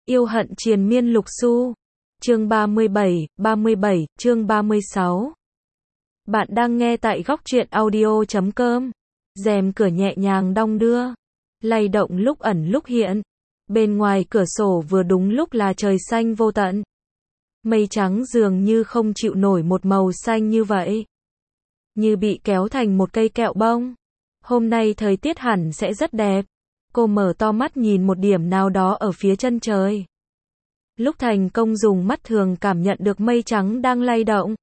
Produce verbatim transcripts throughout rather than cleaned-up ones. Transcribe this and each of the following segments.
Yêu hận triền miên lục xu. Chương ba mươi bảy, ba mươi bảy, chương ba mươi sáu. Bạn đang nghe tại góc truyện audio chấm com. Rèm cửa nhẹ nhàng đong đưa, lay động lúc ẩn lúc hiện. Bên ngoài cửa sổ vừa đúng lúc là trời xanh vô tận. Mây trắng dường như không chịu nổi một màu xanh như vậy. Như bị kéo thành một cây kẹo bông. Hôm nay thời tiết hẳn sẽ rất đẹp. Cô mở to mắt nhìn một điểm nào đó ở phía chân trời. Lúc thành công dùng mắt thường cảm nhận được mây trắng đang lay động.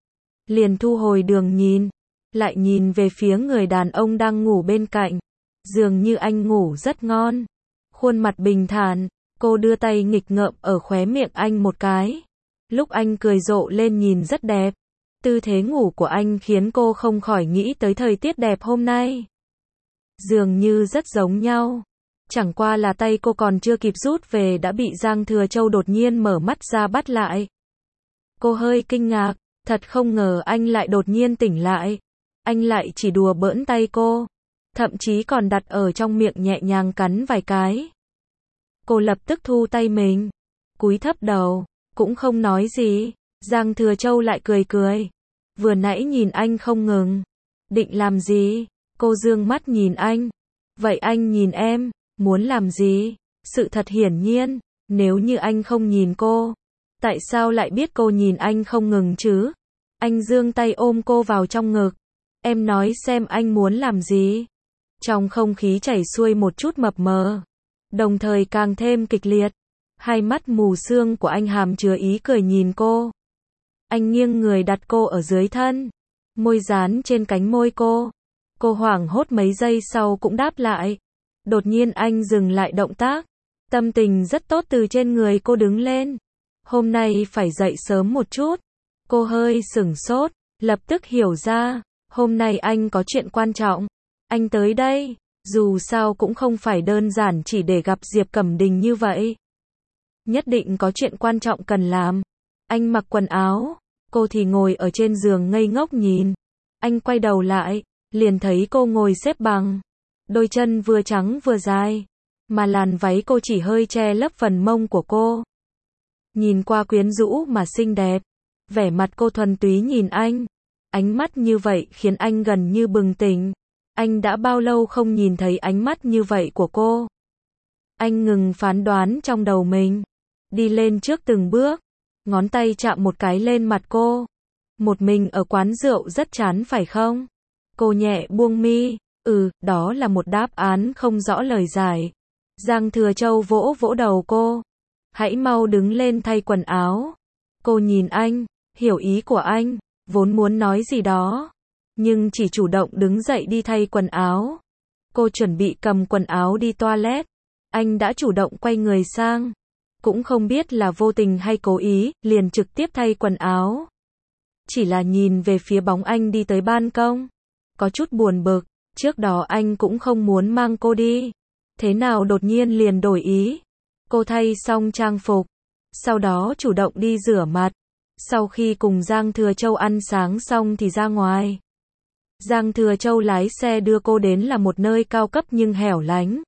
Liền thu hồi đường nhìn. Lại nhìn về phía người đàn ông đang ngủ bên cạnh. Dường như anh ngủ rất ngon. Khuôn mặt bình thản. Cô đưa tay nghịch ngợm ở khóe miệng anh một cái. Lúc anh cười rộ lên nhìn rất đẹp. Tư thế ngủ của anh khiến cô không khỏi nghĩ tới thời tiết đẹp hôm nay. Dường như rất giống nhau. Chẳng qua là tay cô còn chưa kịp rút về đã bị Giang Thừa Châu đột nhiên mở mắt ra bắt lại. Cô hơi kinh ngạc, thật không ngờ anh lại đột nhiên tỉnh lại. Anh lại chỉ đùa bỡn tay cô, thậm chí còn đặt ở trong miệng nhẹ nhàng cắn vài cái. Cô lập tức thu tay mình, cúi thấp đầu, cũng không nói gì. Giang Thừa Châu lại cười cười. Vừa nãy nhìn anh không ngừng. Định làm gì? Cô dương mắt nhìn anh. Vậy anh nhìn em, muốn làm gì? Sự thật hiển nhiên, nếu như anh không nhìn cô, tại sao lại biết cô nhìn anh không ngừng chứ? Anh giương tay ôm cô vào trong ngực. Em nói xem anh muốn làm gì? Trong không khí chảy xuôi một chút mập mờ, đồng thời càng thêm kịch liệt. Hai mắt mù sương của anh hàm chứa ý cười nhìn cô. Anh nghiêng người đặt cô ở dưới thân, môi dán trên cánh môi cô. Cô hoảng hốt mấy giây sau cũng đáp lại. Đột nhiên anh dừng lại động tác. Tâm tình rất tốt từ trên người cô đứng lên. Hôm nay phải dậy sớm một chút. Cô hơi sửng sốt, lập tức hiểu ra. Hôm nay anh có chuyện quan trọng. Anh tới đây, dù sao cũng không phải đơn giản chỉ để gặp Diệp Cẩm Đình như vậy. Nhất định có chuyện quan trọng cần làm. Anh mặc quần áo, cô thì ngồi ở trên giường ngây ngốc nhìn. Anh quay đầu lại, liền thấy cô ngồi xếp bằng. Đôi chân vừa trắng vừa dài, mà làn váy cô chỉ hơi che lấp phần mông của cô. Nhìn qua quyến rũ mà xinh đẹp. Vẻ mặt cô thuần túy nhìn anh. Ánh mắt như vậy khiến anh gần như bừng tỉnh. Anh đã bao lâu không nhìn thấy ánh mắt như vậy của cô. Anh ngừng phán đoán trong đầu mình. Đi lên trước từng bước. Ngón tay chạm một cái lên mặt cô. Một mình ở quán rượu rất chán phải không? Cô nhẹ buông mi. Ừ, đó là một đáp án không rõ lời giải. Giang Thừa Châu vỗ vỗ đầu cô. Hãy mau đứng lên thay quần áo. Cô nhìn anh, hiểu ý của anh, vốn muốn nói gì đó, nhưng chỉ chủ động đứng dậy đi thay quần áo. Cô chuẩn bị cầm quần áo đi toilet. Anh đã chủ động quay người sang. Cũng không biết là vô tình hay cố ý, liền trực tiếp thay quần áo. Chỉ là nhìn về phía bóng anh đi tới ban công. Có chút buồn bực. Trước đó anh cũng không muốn mang cô đi. Thế nào đột nhiên liền đổi ý. Cô thay xong trang phục. Sau đó chủ động đi rửa mặt. Sau khi cùng Giang Thừa Châu ăn sáng xong thì ra ngoài. Giang Thừa Châu lái xe đưa cô đến là một nơi cao cấp nhưng hẻo lánh.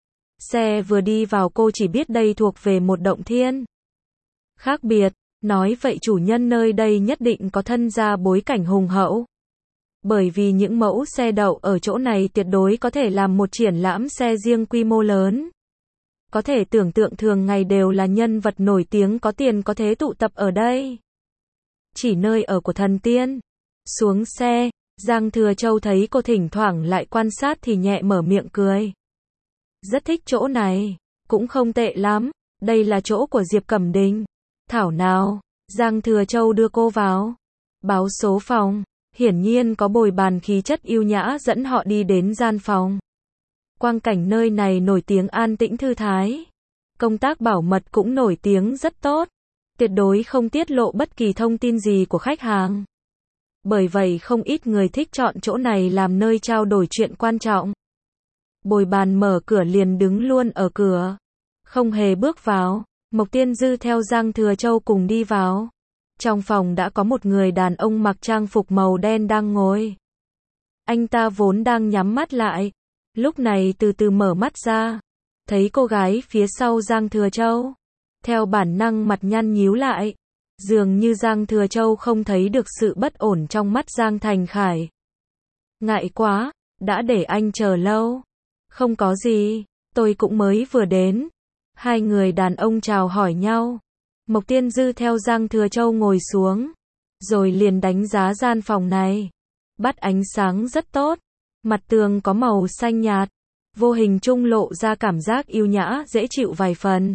Xe vừa đi vào cô chỉ biết đây thuộc về một động thiên. Khác biệt, nói vậy chủ nhân nơi đây nhất định có thân gia bối cảnh hùng hậu. Bởi vì những mẫu xe đậu ở chỗ này tuyệt đối có thể làm một triển lãm xe riêng quy mô lớn. Có thể tưởng tượng thường ngày đều là nhân vật nổi tiếng có tiền có thế tụ tập ở đây. Chỉ nơi ở của thần tiên. Xuống xe, Giang Thừa Châu thấy cô thỉnh thoảng lại quan sát thì nhẹ mở miệng cười. Rất thích chỗ này, cũng không tệ lắm, đây là chỗ của Diệp Cẩm Đình. Thảo nào, Giang Thừa Châu đưa cô vào. Báo số phòng. Hiển nhiên có bồi bàn khí chất yêu nhã dẫn họ đi đến gian phòng. Quang cảnh nơi này nổi tiếng an tĩnh thư thái. Công tác bảo mật cũng nổi tiếng rất tốt. Tuyệt đối không tiết lộ bất kỳ thông tin gì của khách hàng. Bởi vậy không ít người thích chọn chỗ này làm nơi trao đổi chuyện quan trọng. Bồi bàn mở cửa liền đứng luôn ở cửa. Không hề bước vào. Mộc Tiên Dư theo Giang Thừa Châu cùng đi vào. Trong phòng đã có một người đàn ông mặc trang phục màu đen đang ngồi. Anh ta vốn đang nhắm mắt lại. Lúc này từ từ mở mắt ra. Thấy cô gái phía sau Giang Thừa Châu. theo bản năng mặt nhăn nhíu lại. Dường như Giang Thừa Châu không thấy được sự bất ổn trong mắt Giang Thành Khải. Ngại quá, đã để anh chờ lâu. Không có gì, tôi cũng mới vừa đến. Hai người đàn ông chào hỏi nhau. Mộc Tiên Dư theo Giang Thừa Châu ngồi xuống, rồi liền đánh giá gian phòng này. Bắt ánh sáng rất tốt, mặt tường có màu xanh nhạt, vô hình trung lộ ra cảm giác yêu nhã dễ chịu vài phần,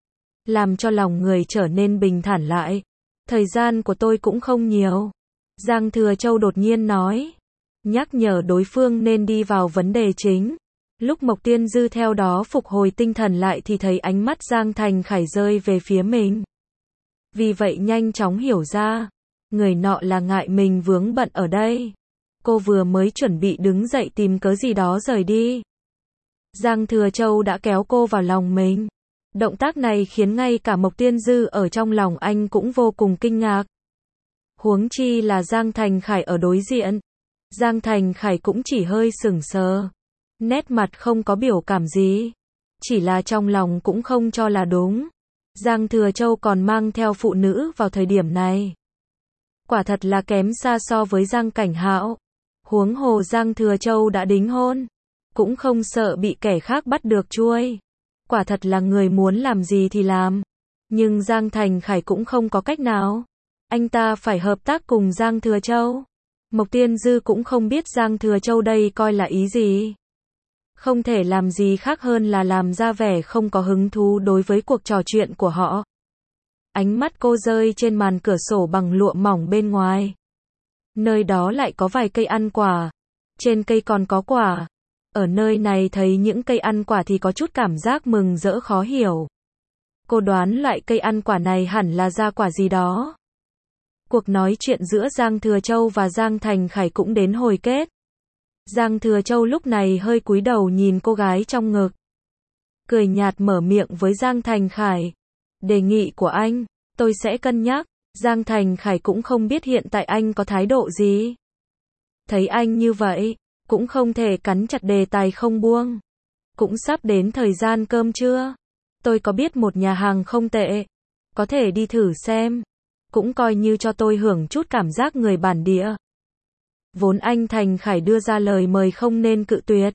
làm cho lòng người trở nên bình thản lại. Thời gian của tôi cũng không nhiều. Giang Thừa Châu đột nhiên nói, nhắc nhở đối phương nên đi vào vấn đề chính. Lúc Mộc Tiên Dư theo đó phục hồi tinh thần lại thì thấy ánh mắt Giang Thành Khải rơi về phía mình. Vì vậy nhanh chóng hiểu ra, người nọ là ngại mình vướng bận ở đây. Cô vừa mới chuẩn bị đứng dậy tìm cớ gì đó rời đi. Giang Thừa Châu đã kéo cô vào lòng mình. Động tác này khiến ngay cả Mộc Tiên Dư ở trong lòng anh cũng vô cùng kinh ngạc. Huống chi là Giang Thành Khải ở đối diện. Giang Thành Khải cũng chỉ hơi sững sờ, nét mặt không có biểu cảm gì, chỉ là trong lòng cũng không cho là đúng. Giang Thừa Châu còn mang theo phụ nữ vào thời điểm này, quả thật là kém xa so với Giang Cảnh Hạo. Huống hồ Giang Thừa Châu đã đính hôn, cũng không sợ bị kẻ khác bắt được chuôi. Quả thật là người muốn làm gì thì làm. Nhưng Giang Thành Khải cũng không có cách nào. Anh ta phải hợp tác cùng Giang Thừa Châu. Mộc Tiên Dư cũng không biết Giang Thừa Châu đây coi là ý gì. Không thể làm gì khác hơn là làm ra vẻ không có hứng thú đối với cuộc trò chuyện của họ. Ánh mắt cô rơi trên màn cửa sổ bằng lụa mỏng bên ngoài. Nơi đó lại có vài cây ăn quả. Trên cây còn có quả. Ở nơi này thấy những cây ăn quả thì có chút cảm giác mừng rỡ khó hiểu. Cô đoán loại cây ăn quả này hẳn là ra quả gì đó. Cuộc nói chuyện giữa Giang Thừa Châu và Giang Thành Khải cũng đến hồi kết. Giang Thừa Châu lúc này hơi cúi đầu nhìn cô gái trong ngực. Cười nhạt mở miệng với Giang Thành Khải. Đề nghị của anh, tôi sẽ cân nhắc. Giang Thành Khải cũng không biết hiện tại anh có thái độ gì. Thấy anh như vậy, cũng không thể cắn chặt đề tài không buông. Cũng sắp đến thời gian cơm trưa. Tôi có biết một nhà hàng không tệ. Có thể đi thử xem. Cũng coi như cho tôi hưởng chút cảm giác người bản địa. Vốn anh Thành Khải đưa ra lời mời không nên cự tuyệt.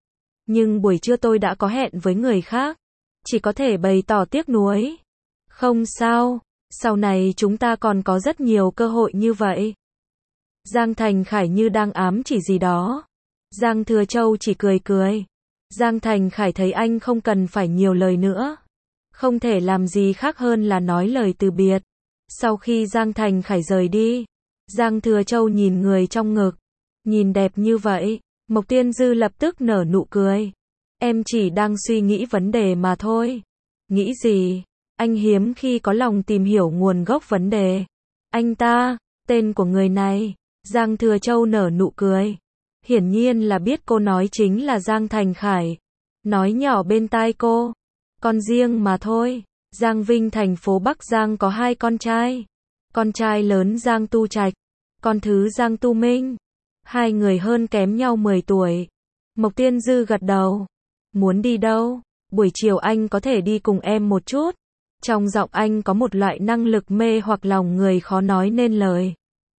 Nhưng buổi trưa tôi đã có hẹn với người khác. Chỉ có thể bày tỏ tiếc nuối. Không sao, sau này chúng ta còn có rất nhiều cơ hội như vậy. Giang Thành Khải như đang ám chỉ gì đó. Giang Thừa Châu chỉ cười cười. Giang Thành Khải thấy anh không cần phải nhiều lời nữa. Không thể làm gì khác hơn là nói lời từ biệt. Sau khi Giang Thành Khải rời đi, Giang Thừa Châu nhìn người trong ngực. Nhìn đẹp như vậy, Mộc Tiên Dư lập tức nở nụ cười. Em chỉ đang suy nghĩ vấn đề mà thôi. Nghĩ gì? Anh hiếm khi có lòng tìm hiểu nguồn gốc vấn đề. Anh ta, tên của người này. Giang Thừa Châu nở nụ cười. Hiển nhiên là biết cô nói chính là Giang Thành Khải. Nói nhỏ bên tai cô. Con riêng mà thôi. Giang Vinh thành phố Bắc Giang có hai con trai. Con trai lớn Giang Tu Trạch, con thứ Giang Tu Minh. Hai người hơn kém nhau mười tuổi. Mộc Tiên Dư gật đầu. Muốn đi đâu? Buổi chiều anh có thể đi cùng em một chút. Trong giọng anh có một loại năng lực mê hoặc lòng người khó nói nên lời.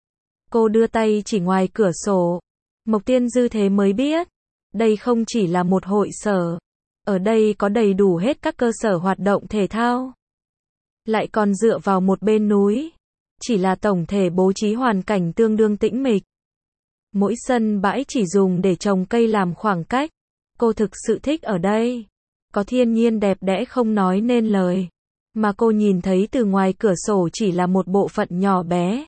Cô đưa tay chỉ ngoài cửa sổ. Mộc Tiên Dư thế mới biết. Đây không chỉ là một hội sở. Ở đây có đầy đủ hết các cơ sở hoạt động thể thao. Lại còn dựa vào một bên núi. Chỉ là tổng thể bố trí hoàn cảnh tương đương tĩnh mịch. Mỗi sân bãi chỉ dùng để trồng cây làm khoảng cách. Cô thực sự thích ở đây. Có thiên nhiên đẹp đẽ không nói nên lời. Mà cô nhìn thấy từ ngoài cửa sổ chỉ là một bộ phận nhỏ bé.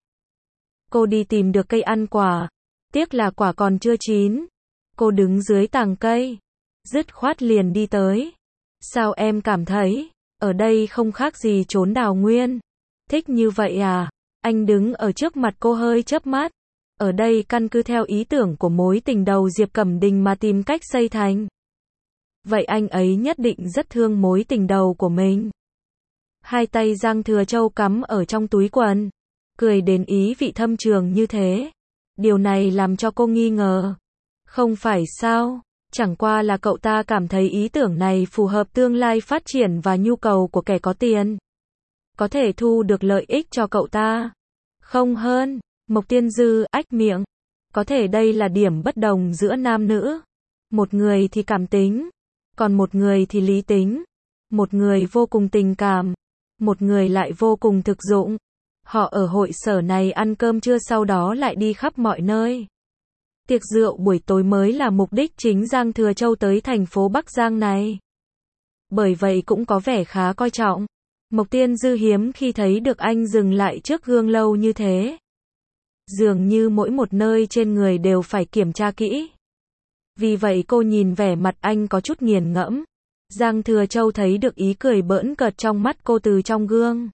Cô đi tìm được cây ăn quả. Tiếc là quả còn chưa chín. Cô đứng dưới tàng cây. Dứt khoát liền đi tới. Sao em cảm thấy, ở đây không khác gì chốn đào nguyên? Thích như vậy à? Anh đứng ở trước mặt cô hơi chớp mắt. Ở đây căn cứ theo ý tưởng của mối tình đầu Diệp Cẩm Đình mà tìm cách xây thành. Vậy anh ấy nhất định rất thương mối tình đầu của mình. Hai tay Giang Thừa Châu cắm ở trong túi quần. Cười đến ý vị thâm trường như thế. Điều này làm cho cô nghi ngờ. Không phải sao? Chẳng qua là cậu ta cảm thấy ý tưởng này phù hợp tương lai phát triển và nhu cầu của kẻ có tiền. có thể thu được lợi ích cho cậu ta. Không hơn, Mộc Tiên Dư ách miệng. Có thể đây là điểm bất đồng giữa nam nữ. Một người thì cảm tính, còn một người thì lý tính. Một người vô cùng tình cảm, một người lại vô cùng thực dụng. Họ ở hội sở này ăn cơm trưa sau đó lại đi khắp mọi nơi. Tiệc rượu buổi tối mới là mục đích chính Giang Thừa Châu tới thành phố Bắc Giang này. Bởi vậy cũng có vẻ khá coi trọng. Mộc Tiên Dư hiếm khi thấy được anh dừng lại trước gương lâu như thế. Dường như mỗi một nơi trên người đều phải kiểm tra kỹ. Vì vậy cô nhìn vẻ mặt anh có chút nghiền ngẫm. Giang Thừa Châu thấy được ý cười bỡn cợt trong mắt cô từ trong gương.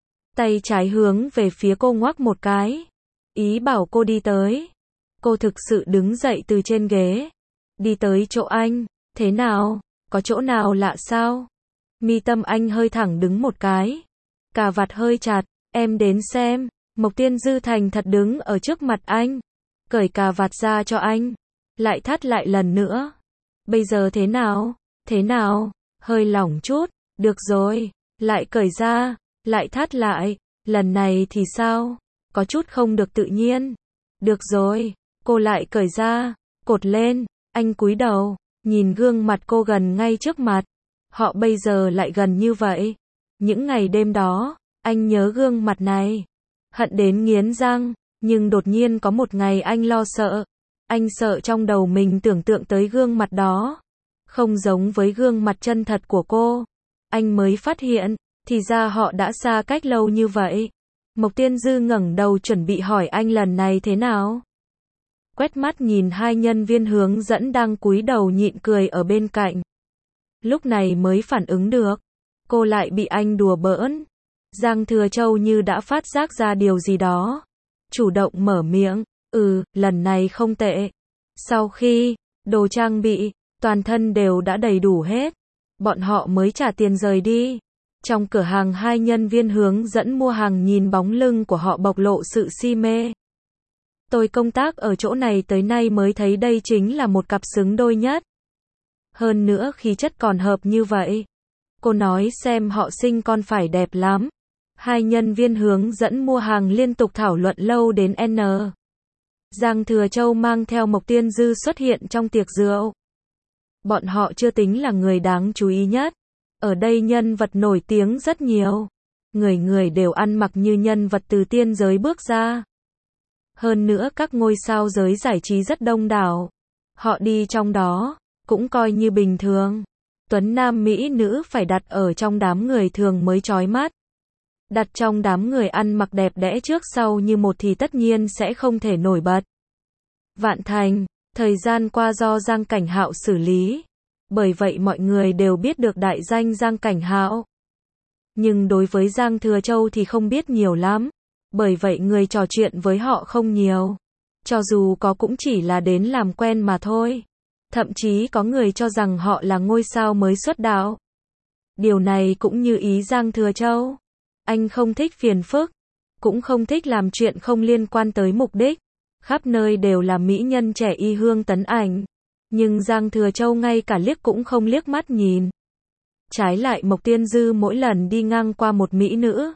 Tay trái hướng về phía cô ngoắc một cái. Ý bảo cô đi tới. Cô thực sự đứng dậy từ trên ghế. Đi tới chỗ anh. Thế nào? Có chỗ nào lạ sao? Mi tâm anh hơi thẳng đứng một cái. Cà vạt hơi chặt. Em đến xem. Mộc Tiên Dư thành thật đứng ở trước mặt anh. Cởi cà vạt ra cho anh. Lại thắt lại lần nữa. Bây giờ thế nào? Thế nào? Hơi lỏng chút. Được rồi. Lại cởi ra. Lại thắt lại. Lần này thì sao? Có chút không được tự nhiên. Được rồi. Cô lại cởi ra. Cột lên. Anh cúi đầu. Nhìn gương mặt cô gần ngay trước mặt. Họ bây giờ lại gần như vậy. Những ngày đêm đó, anh nhớ gương mặt này. Hận đến nghiến răng. Nhưng đột nhiên có một ngày anh lo sợ. Anh sợ trong đầu mình tưởng tượng tới gương mặt đó. Không giống với gương mặt chân thật của cô. Anh mới phát hiện, thì ra họ đã xa cách lâu như vậy. Mộc Tiên Dư ngẩng đầu chuẩn bị hỏi anh lần này thế nào. Quét mắt nhìn hai nhân viên hướng dẫn đang cúi đầu nhịn cười ở bên cạnh. Lúc này mới phản ứng được. Cô lại bị anh đùa bỡn. Giang Thừa Châu như đã phát giác ra điều gì đó. Chủ động mở miệng. Ừ, lần này không tệ. Sau khi, đồ trang bị, toàn thân đều đã đầy đủ hết. Bọn họ mới trả tiền rời đi. Trong cửa hàng hai nhân viên hướng dẫn mua hàng nhìn bóng lưng của họ bộc lộ sự si mê. Tôi công tác ở chỗ này tới nay mới thấy đây chính là một cặp xứng đôi nhất. Hơn nữa khí chất còn hợp như vậy. Cô nói xem họ sinh con phải đẹp lắm. Hai nhân viên hướng dẫn mua hàng liên tục thảo luận lâu đến N. Giang Thừa Châu mang theo Mộc Tiên Dư xuất hiện trong tiệc rượu. Bọn họ chưa tính là người đáng chú ý nhất. Ở đây nhân vật nổi tiếng rất nhiều. Người người đều ăn mặc như nhân vật từ tiên giới bước ra. Hơn nữa các ngôi sao giới giải trí rất đông đảo. Họ đi trong đó, cũng coi như bình thường. Tuấn nam mỹ nữ phải đặt ở trong đám người thường mới chói mắt. Đặt trong đám người ăn mặc đẹp đẽ trước sau như một thì tất nhiên sẽ không thể nổi bật. Vạn Thành, thời gian qua do Giang Cảnh Hạo xử lý. Bởi vậy mọi người đều biết được đại danh Giang Cảnh Hạo. Nhưng đối với Giang Thừa Châu thì không biết nhiều lắm. Bởi vậy người trò chuyện với họ không nhiều. Cho dù có cũng chỉ là đến làm quen mà thôi. Thậm chí có người cho rằng họ là ngôi sao mới xuất đạo. Điều này cũng như ý Giang Thừa Châu. Anh không thích phiền phức. Cũng không thích làm chuyện không liên quan tới mục đích. Khắp nơi đều là mỹ nhân trẻ y hương tấn ảnh. Nhưng Giang Thừa Châu ngay cả liếc cũng không liếc mắt nhìn. Trái lại Mộc Tiên Dư mỗi lần đi ngang qua một mỹ nữ.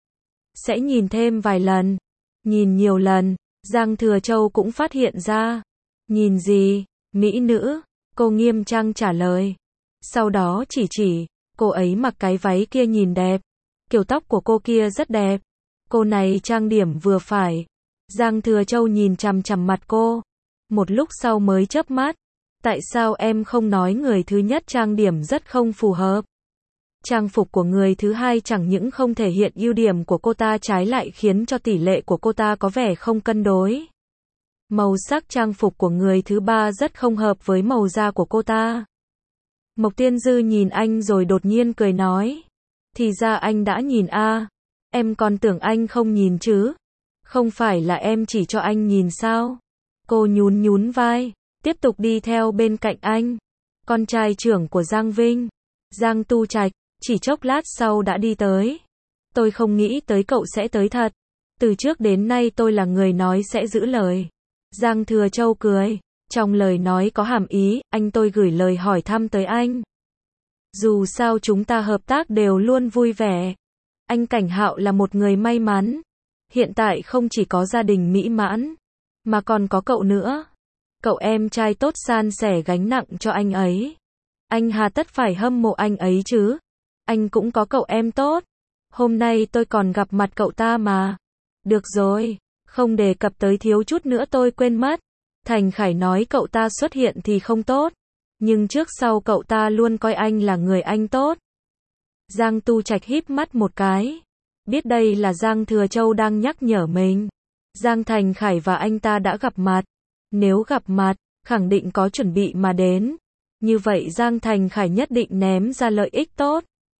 Sẽ nhìn thêm vài lần. Nhìn nhiều lần. Giang Thừa Châu cũng phát hiện ra. Nhìn gì? Mỹ nữ. Cô nghiêm trang trả lời. Sau đó chỉ chỉ. Cô ấy mặc cái váy kia nhìn đẹp. Kiểu tóc của cô kia rất đẹp. Cô này trang điểm vừa phải. Giang Thừa Châu nhìn chằm chằm mặt cô. Một lúc sau mới chớp mắt. Tại sao em không nói người thứ nhất trang điểm rất không phù hợp? Trang phục của người thứ hai chẳng những không thể hiện ưu điểm của cô ta trái lại khiến cho tỷ lệ của cô ta có vẻ không cân đối. Màu sắc trang phục của người thứ ba rất không hợp với màu da của cô ta. Mộc Tiên Dư nhìn anh rồi đột nhiên cười nói. Thì ra anh đã nhìn a, em còn tưởng anh không nhìn chứ. Không phải là em chỉ cho anh nhìn sao? Cô nhún nhún vai, tiếp tục đi theo bên cạnh anh. Con trai trưởng của Giang Vinh, Giang Tu Trạch, chỉ chốc lát sau đã đi tới. Tôi không nghĩ tới cậu sẽ tới thật. Từ trước đến nay tôi là người nói sẽ giữ lời. Giang Thừa Châu cười. Trong lời nói có hàm ý, anh tôi gửi lời hỏi thăm tới anh. Dù sao chúng ta hợp tác đều luôn vui vẻ. Anh Cảnh Hạo là một người may mắn. Hiện tại không chỉ có gia đình mỹ mãn, mà còn có cậu nữa. Cậu em trai tốt san sẻ gánh nặng cho anh ấy. Anh hà tất phải hâm mộ anh ấy chứ. Anh cũng có cậu em tốt. Hôm nay tôi còn gặp mặt cậu ta mà. Được rồi, không đề cập tới thiếu chút nữa tôi quên mất. Thành Khải nói cậu ta xuất hiện thì không tốt. Nhưng trước sau cậu ta luôn coi anh là người anh tốt. Giang Tu Trạch híp mắt một cái. Biết đây là Giang Thừa Châu đang nhắc nhở mình. Giang Thành Khải và anh ta đã gặp mặt. Nếu gặp mặt, khẳng định có chuẩn bị mà đến. Như vậy Giang Thành Khải nhất định ném ra lợi ích tốt.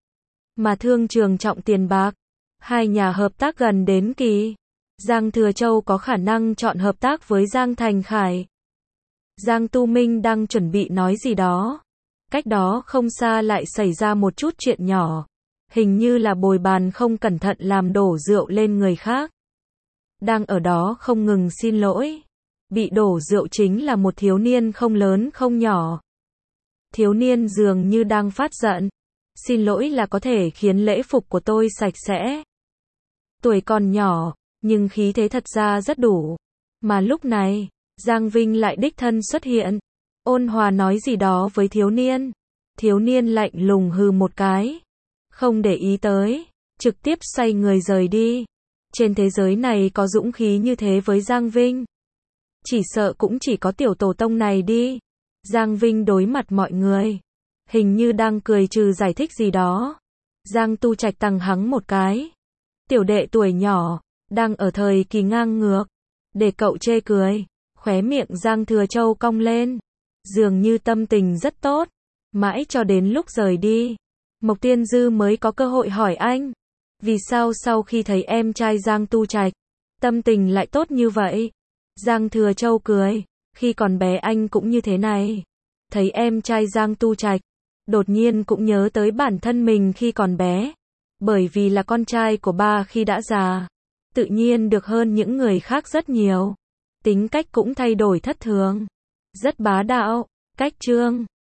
Mà thương trường trọng tiền bạc. Hai nhà hợp tác gần đến kỳ. Giang Thừa Châu có khả năng chọn hợp tác với Giang Thành Khải. Giang Tu Minh đang chuẩn bị nói gì đó. Cách đó không xa lại xảy ra một chút chuyện nhỏ. Hình như là bồi bàn không cẩn thận làm đổ rượu lên người khác. Đang ở đó không ngừng xin lỗi. Bị đổ rượu chính là một thiếu niên không lớn không nhỏ. Thiếu niên dường như đang phát giận. Xin lỗi là có thể khiến lễ phục của tôi sạch sẽ. Tuổi còn nhỏ, nhưng khí thế thật ra rất đủ. Mà lúc này, Giang Vinh lại đích thân xuất hiện. Ôn hòa nói gì đó với thiếu niên. Thiếu niên lạnh lùng hừ một cái. Không để ý tới. Trực tiếp xoay người rời đi. Trên thế giới này có dũng khí như thế với Giang Vinh. Chỉ sợ cũng chỉ có tiểu tổ tông này đi. Giang Vinh đối mặt mọi người. Hình như đang cười trừ giải thích gì đó. Giang Tu Trạch tằng hắng một cái. Tiểu đệ tuổi nhỏ, đang ở thời kỳ ngang ngược. Để cậu chê cười. Khóe miệng Giang Thừa Châu cong lên. Dường như tâm tình rất tốt. Mãi cho đến lúc rời đi. Mộc Tiên Dư mới có cơ hội hỏi anh. Vì sao sau khi thấy em trai Giang Tu Trạch, tâm tình lại tốt như vậy? Giang Thừa Châu cười. Khi còn bé anh cũng như thế này. Thấy em trai Giang Tu Trạch, đột nhiên cũng nhớ tới bản thân mình khi còn bé. Bởi vì là con trai của ba khi đã già. Tự nhiên được hơn những người khác rất nhiều. Tính cách cũng thay đổi thất thường. Rất bá đạo, cách trương.